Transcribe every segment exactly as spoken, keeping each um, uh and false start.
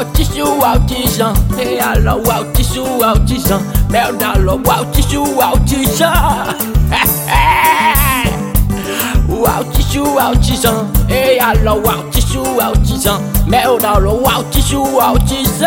Autiste ou autisant, et alors autiste ou autisant, merde alors autiste ou autisant. Ou autiste ou autisant, et alors autiste ou autisant, merde alors autiste ou autisant.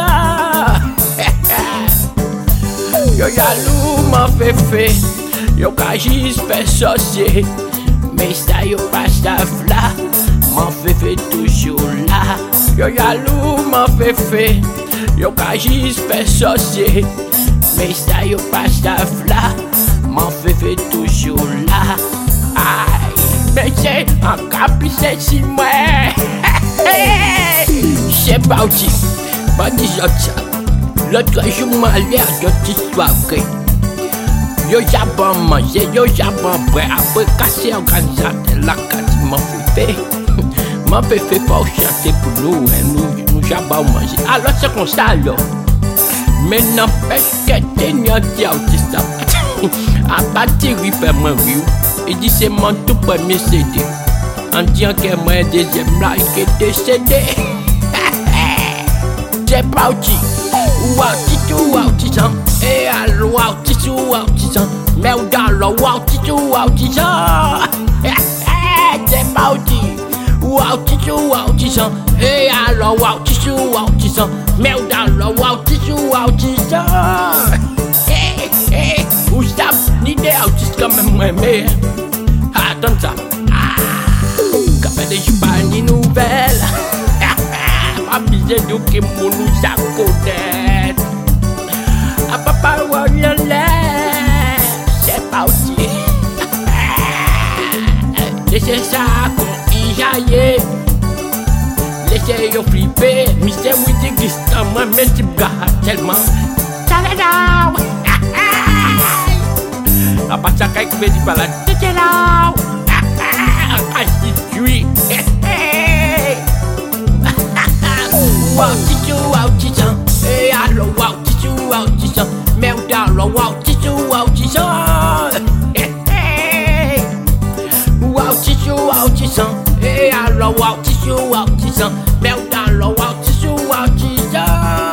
Yo jaloux m'en fait fait, yo kajis fait sorcier, mais ça yo pas ça là, m'en fait fait toujours là. Yo jaloux m'en fait fait, yo kajis fait sorcier, mais ça yo pas ça là, m'en fait fait toujours là. Aïe, mais c'est un caprice si moi, c'est parti, pas dit ça. L'autre jour m'a l'air de t'histoire que yo j'abon manger, yo j'abon boire, après casser organisateur la carte m'en fait fait, m'en fait fait pour chanter pour nous, et nous nous j'abon manger. Alors c'est comme ça alors, mais n'empêche que t'es n'y a dit autiste, à partir du fait moi view, il dit c'est mon tout premier C D, en disant que moi deuxième là il est décédé, c'est parti. Ou autiste ou autisant, et alors autiste ou autisant, merde alors autiste ou autisant. C'est parti. Ou autiste ou autisant, et alors autiste ou autisant, merde alors autiste ou autisant. Ou ça, l'idée autiste quand même moi mais attends ça. Quand fait je pas ni nouvelle. Pas besoin de que mon nous ça connaît. A papa ou l'air, c'est pas aussi. Laissez ça qu'on y jaille. Laissez-yo flipper. Mister Witty Gistan, moi, mais tu gars tellement. Tchaladao. A pas ça qu'il veut dire par là. Tchaladao. Ah, si tu es. Autiste ou autisant, et alors autiste ou autisant, merde alors autiste ou autisant. Ou autiste ou autisant, et alors autiste ou autisant, merde alors autiste ou autisant.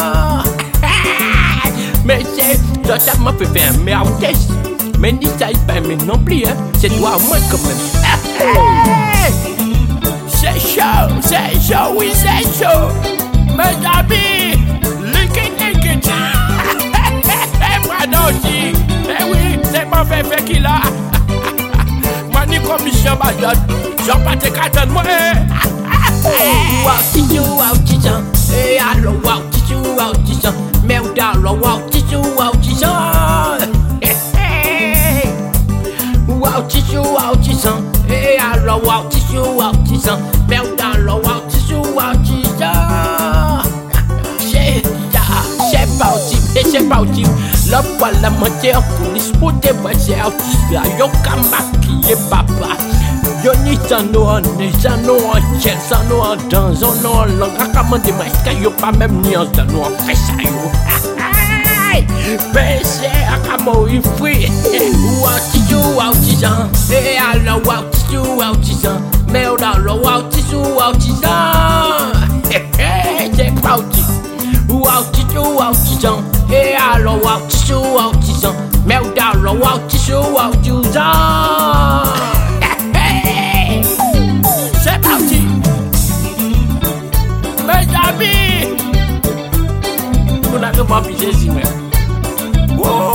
Mais c'est, ça ça m'a fait faire mais autiste, mais ni ça il pas mais non plus hein, c'est toi moi quand même. C'est chaud, c'est chaud, oui c'est chaud. Mes amis, liquide, liquide. Et moi aussi, eh oui, c'est mon fait qui l'a. Moi ni commission bajote, j'en pas te caton moi. Ou autiste ou autisant, et alors autiste ou autisant, merde alors autiste ou autisant. Ou autiste ou autisant, et alors autiste ou autisant, merde alors autiste ou autisant. C'est parti, et c'est parti. La fois la matière police pour te passer autiste. Yo kama qui est papa. Yo ni sano en ni sano en chel, sano en dans, sano en langue. Comment de masque, yo pas même ni en sano en fait ça yo. Pensez à comment il fait. Ou autiste ou autisant, et alors autiste ou autisant, merde alors autiste ou autisant. C'est parti. Ou autiste ou autisant, et alors autiste ou autisant, merde alors autiste ou autisant. C'est parti. Mes amis, vous n'avez pas pisé si même. Wow.